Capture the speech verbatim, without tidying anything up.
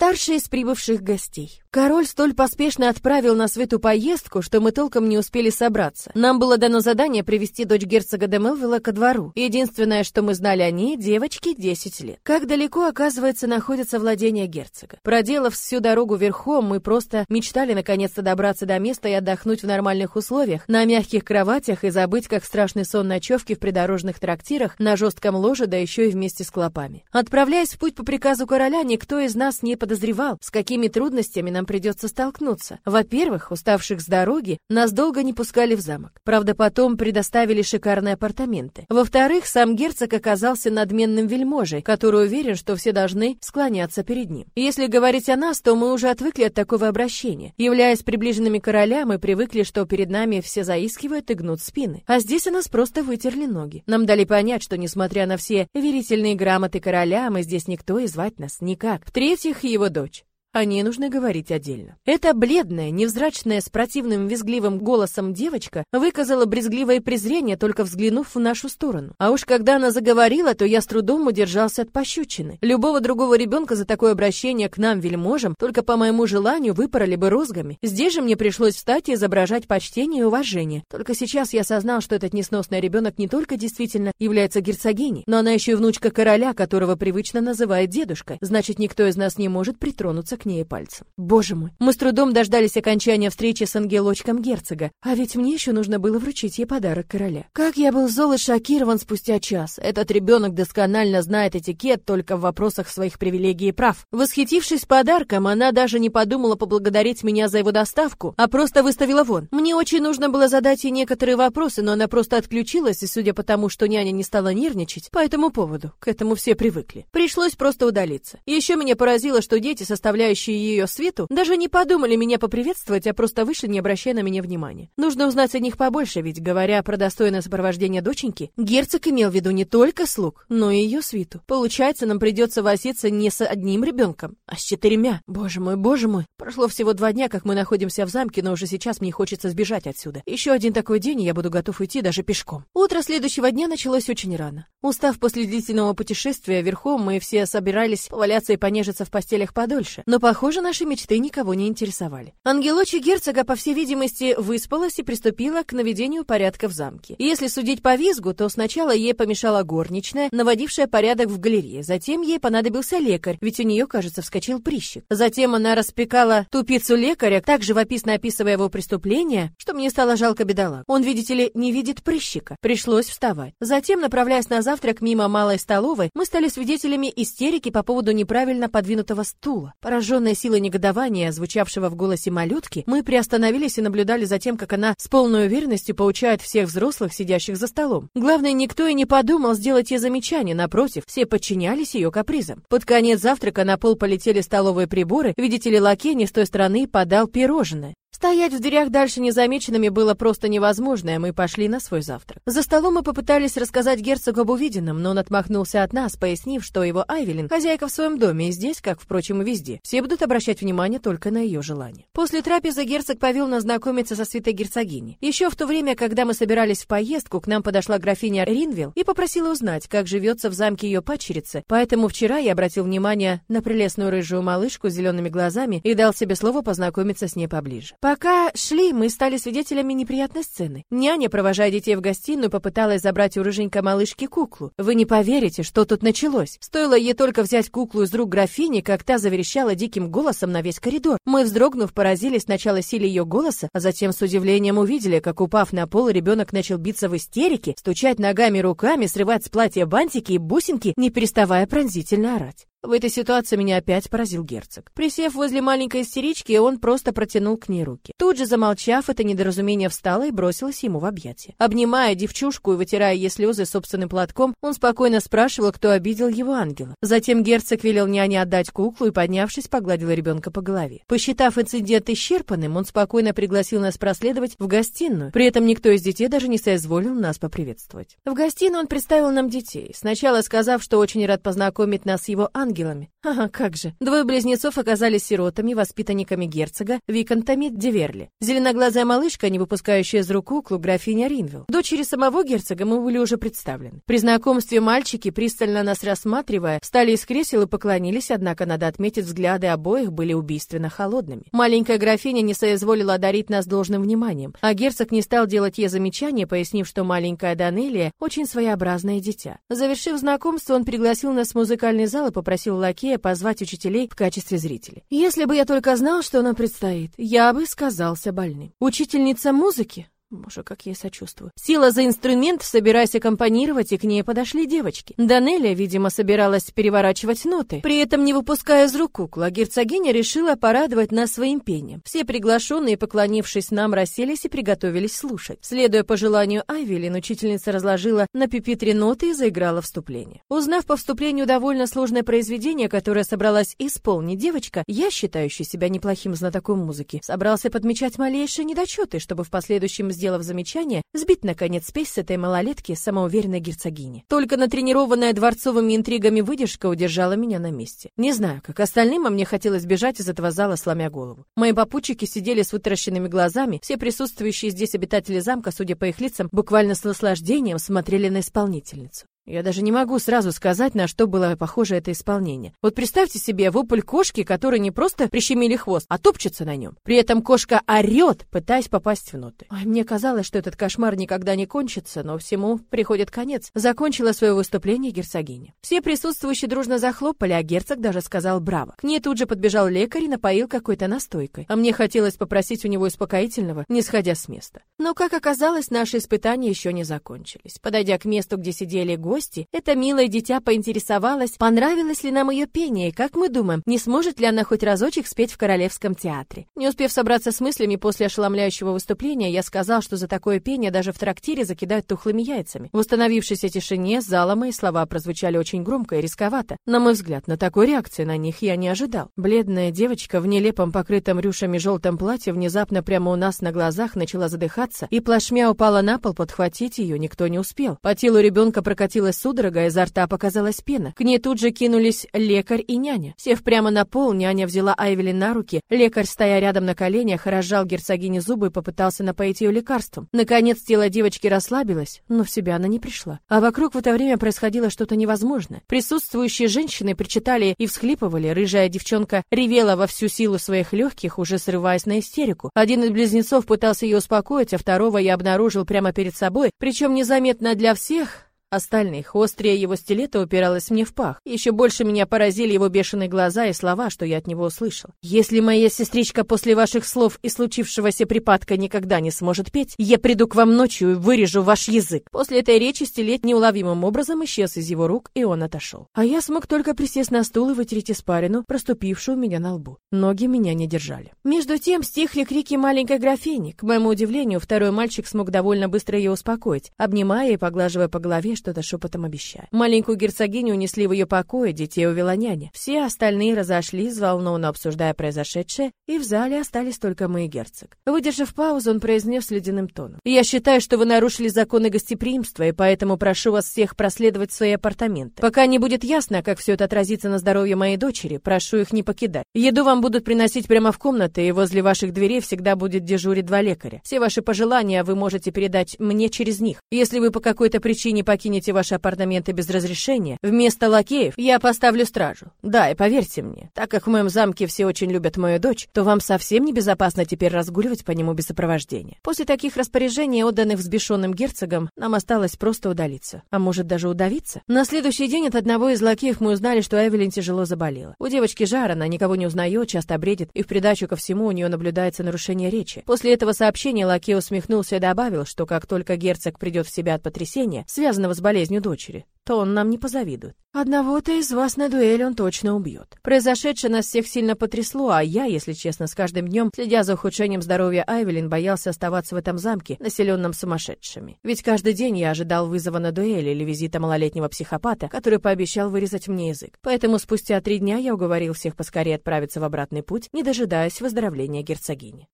Старший из прибывших гостей. Король столь поспешно отправил нас в эту поездку, что мы толком не успели собраться. Нам было дано задание привести дочь герцога де Мелвилла ко двору. Единственное, что мы знали о ней, девочке десять лет. Как далеко, оказывается, находятся владения герцога. Проделав всю дорогу верхом, мы просто мечтали наконец-то добраться до места и отдохнуть в нормальных условиях, на мягких кроватях и забыть, как страшный сон ночевки в придорожных трактирах, на жестком ложе, да еще и вместе с клопами. Отправляясь в путь по приказу короля, никто из нас не подозревал, с какими трудностями нам придется столкнуться. Во-первых, уставших с дороги, нас долго не пускали в замок. Правда, потом предоставили шикарные апартаменты. Во-вторых, сам герцог оказался надменным вельможей, который уверен, что все должны склоняться перед ним. Если говорить о нас, то мы уже отвыкли от такого обращения. Являясь приближенными короля, мы привыкли, что перед нами все заискивают и гнут спины. А здесь у нас просто вытерли ноги. Нам дали понять, что несмотря на все верительные грамоты короля, мы здесь никто и звать нас никак. В-третьих, его дочь. О ней нужно говорить отдельно. Эта бледная, невзрачная, с противным визгливым голосом девочка выказала брезгливое презрение, только взглянув в нашу сторону. А уж когда она заговорила, то я с трудом удержался от пощечины. Любого другого ребенка за такое обращение к нам, вельможам, только по моему желанию выпороли бы розгами. Здесь же мне пришлось встать и изображать почтение и уважение. Только сейчас я осознал, что этот несносный ребенок не только действительно является герцогиней, но она еще и внучка короля, которого привычно называют дедушкой. Значит, никто из нас не может притронуться к к ней пальцем. Боже мой, мы с трудом дождались окончания встречи с ангелочком герцога, а ведь мне еще нужно было вручить ей подарок короля. Как я был зол и шокирован спустя час. Этот ребенок досконально знает этикет только в вопросах своих привилегий и прав. Восхитившись подарком, она даже не подумала поблагодарить меня за его доставку, а просто выставила вон. Мне очень нужно было задать ей некоторые вопросы, но она просто отключилась, и судя по тому, что няня не стала нервничать, по этому поводу, к этому все привыкли. Пришлось просто удалиться. Еще меня поразило, что дети, составляющие ее свиту, даже не подумали меня поприветствовать, а просто вышли, не обращая на меня внимания. Нужно узнать о них побольше, ведь, говоря про достойное сопровождение доченьки, герцог имел в виду не только слуг, но и ее свиту. Получается, нам придется возиться не с одним ребенком, а с четырьмя. Боже мой, боже мой. Прошло всего два дня, как мы находимся в замке, но уже сейчас мне хочется сбежать отсюда. Еще один такой день, и я буду готов уйти даже пешком. Утро следующего дня началось очень рано. Устав после длительного путешествия верхом, мы все собирались поваляться и понежиться в постелях подольше. Но, похоже, наши мечты никого не интересовали. Ангелочек герцога, по всей видимости, выспалась и приступила к наведению порядка в замке. И если судить по визгу, то сначала ей помешала горничная, наводившая порядок в галерее. Затем ей понадобился лекарь, ведь у нее, кажется, вскочил прыщик. Затем она распекала тупицу лекаря, так живописно описывая его преступление, что мне стало жалко бедолаг. Он, видите ли, не видит прыщика. Пришлось вставать. Затем, направляясь на завтрак мимо малой столовой, мы стали свидетелями истерики по поводу неправильно подвинутого стула. Пораженная силой негодования, звучавшего в голосе малютки, мы приостановились и наблюдали за тем, как она с полной уверенностью поучает всех взрослых, сидящих за столом. Главное, никто и не подумал сделать ей замечание, напротив, все подчинялись ее капризам. Под конец завтрака на пол полетели столовые приборы, видите ли, лакей не с той стороны подал пирожное. Стоять в дверях дальше незамеченными было просто невозможно, и мы пошли на свой завтрак. За столом мы попытались рассказать герцогу об увиденном, но он отмахнулся от нас, пояснив, что его Айвелин хозяйка в своем доме, и здесь, как, впрочем, и везде, все будут обращать внимание только на ее желание. После трапезы герцог повел нас знакомиться со свитой герцогини. Еще в то время, когда мы собирались в поездку, к нам подошла графиня Ринвилл и попросила узнать, как живется в замке ее падчерицы, поэтому вчера я обратил внимание на прелестную рыжую малышку с зелеными глазами и дал себе слово познакомиться с ней поближе. Пока шли, мы стали свидетелями неприятной сцены. Няня, провожая детей в гостиную, попыталась забрать у рыженькой малышки куклу. Вы не поверите, что тут началось. Стоило ей только взять куклу из рук графини, как та заверещала диким голосом на весь коридор. Мы, вздрогнув, поразились сначала силе ее голоса, а затем с удивлением увидели, как, упав на пол, ребенок начал биться в истерике, стучать ногами и руками, срывать с платья бантики и бусинки, не переставая пронзительно орать. В этой ситуации меня опять поразил герцог. Присев возле маленькой истерички, он просто протянул к ней руки. Тут же, замолчав, это недоразумение встала и бросилась ему в объятия. Обнимая девчушку и вытирая ей слезы собственным платком, он спокойно спрашивал, кто обидел его ангела. Затем герцог велел няне отдать куклу и, поднявшись, погладил ребенка по голове. Посчитав инцидент исчерпанным, он спокойно пригласил нас проследовать в гостиную. При этом никто из детей даже не соизволил нас поприветствовать. В гостиную он представил нам детей, сначала сказав, что очень рад познакомить нас с его ангелом, ангелами. Ага, как же. Двое близнецов оказались сиротами, воспитанниками герцога, виконтами Диверли. Зеленоглазая малышка, не выпускающая из рук куклу, графиня Ринвилл. Дочери самого герцога мы были уже представлены. При знакомстве мальчики, пристально нас рассматривая, встали из кресел и поклонились, однако, надо отметить, взгляды обоих были убийственно холодными. Маленькая графиня не соизволила одарить нас должным вниманием, а герцог не стал делать ей замечания, пояснив, что маленькая Данелия очень своеобразное дитя. Завершив знакомство, он пригласил нас в музыкальный зал и попросил лакея позвать учителей в качестве зрителей. Если бы я только знал, что нам предстоит, я бы сказался больным. Учительница музыки? Боже, как я ей сочувствую. Села за инструмент, собираясь аккомпанировать, и к ней подошли девочки. Данелия, видимо, собиралась переворачивать ноты, при этом не выпуская из рук куклу, а герцогиня решила порадовать нас своим пением. Все приглашенные, поклонившись нам, расселись и приготовились слушать. Следуя по желанию Айвелин, учительница разложила на пюпитре ноты и заиграла вступление. Узнав по вступлению довольно сложное произведение, которое собралась исполнить девочка, я, считающий себя неплохим знатоком музыки, собрался подмечать малейшие недочеты, чтобы в последующем сделать Сделав замечание, сбить, наконец, спесь с этой малолетки самоуверенной герцогини. Только натренированная дворцовыми интригами выдержка удержала меня на месте. Не знаю, как остальным, а мне хотелось бежать из этого зала, сломя голову. Мои попутчики сидели с вытаращенными глазами, все присутствующие здесь обитатели замка, судя по их лицам, буквально с наслаждением смотрели на исполнительницу. Я даже не могу сразу сказать, на что было похоже это исполнение. Вот представьте себе вопль кошки, который не просто прищемили хвост, а топчется на нем. При этом кошка орет, пытаясь попасть в ноты. Ой, мне казалось, что этот кошмар никогда не кончится, но всему приходит конец. Закончила свое выступление герцогиня. Все присутствующие дружно захлопали, а герцог даже сказал браво. К ней тут же подбежал лекарь и напоил какой-то настойкой. А мне хотелось попросить у него успокоительного, не сходя с места. Но, как оказалось, наши испытания еще не закончились. Подойдя к месту, где сидели гости, Гости, это милое дитя поинтересовалось, понравилось ли нам ее пение, и, как мы думаем, не сможет ли она хоть разочек спеть в Королевском театре. Не успев собраться с мыслями после ошеломляющего выступления, я сказал, что за такое пение даже в трактире закидают тухлыми яйцами. В установившейся тишине зала мои слова прозвучали очень громко и рисковато. На мой взгляд, но такой реакции на них я не ожидал. Бледная девочка в нелепом покрытом рюшами желтом платье внезапно прямо у нас на глазах начала задыхаться и плашмя упала на пол, подхватить ее никто не успел. По телу ребенка прокатилась судорога, изо рта показалась пена. К ней тут же кинулись лекарь и няня. Сев прямо на пол, няня взяла Айвелин на руки, лекарь, стоя рядом на коленях, разжал герцогине зубы и попытался напоить ее лекарством. Наконец тело девочки расслабилось, но в себя она не пришла. А вокруг в это время происходило что-то невозможное. Присутствующие женщины причитали и всхлипывали, рыжая девчонка ревела во всю силу своих легких, уже срываясь на истерику. Один из близнецов пытался ее успокоить, а второго я обнаружил прямо перед собой, причем незаметно для всех остальных. Острее его стилета упиралось мне в пах. Еще больше меня поразили его бешеные глаза и слова, что я от него услышал. «Если моя сестричка после ваших слов и случившегося припадка никогда не сможет петь, я приду к вам ночью и вырежу ваш язык». После этой речи стилет неуловимым образом исчез из его рук, и он отошел. А я смог только присесть на стул и вытереть испарину, проступившую у меня на лбу. Ноги меня не держали. Между тем стихли крики маленькой графини. К моему удивлению, второй мальчик смог довольно быстро ее успокоить, обнимая и поглаживая по голове, что-то шепотом обещая. Маленькую герцогиню унесли в ее покое, детей увела няня. Все остальные разошлись, взволнованно обсуждая произошедшее, и в зале остались только мы и герцог. Выдержав паузу, он произнес ледяным тоном: «Я считаю, что вы нарушили законы гостеприимства, и поэтому прошу вас всех проследовать в свои апартаменты. Пока не будет ясно, как все это отразится на здоровье моей дочери, прошу их не покидать. Еду вам будут приносить прямо в комнаты, и возле ваших дверей всегда будет дежурить два лекаря. Все ваши пожелания вы можете передать мне через них. Если вы по какой-то причине покинете ваши апартаменты без разрешения, вместо лакеев я поставлю стражу. Да, и поверьте мне, так как в моем замке все очень любят мою дочь, то вам совсем небезопасно теперь разгуливать по нему без сопровождения». После таких распоряжений, отданных взбешенным герцогом, нам осталось просто удалиться. А может, даже удавиться? На следующий день от одного из лакеев мы узнали, что Айвелин тяжело заболела. У девочки жар, она никого не узнает, часто бредит, и в придачу ко всему у нее наблюдается нарушение речи. После этого сообщения лакей усмехнулся и добавил, что как только герцог придет в себя от потрясения, связанного с болезнью дочери, то он нам не позавидует. Одного-то из вас на дуэль он точно убьет. Произошедшее нас всех сильно потрясло, а я, если честно, с каждым днем, следя за ухудшением здоровья Айвелин, боялся оставаться в этом замке, населенном сумасшедшими. Ведь каждый день я ожидал вызова на дуэль или визита малолетнего психопата, который пообещал вырезать мне язык. Поэтому спустя три дня я уговорил всех поскорее отправиться в обратный путь, не дожидаясь выздоровления герцогини.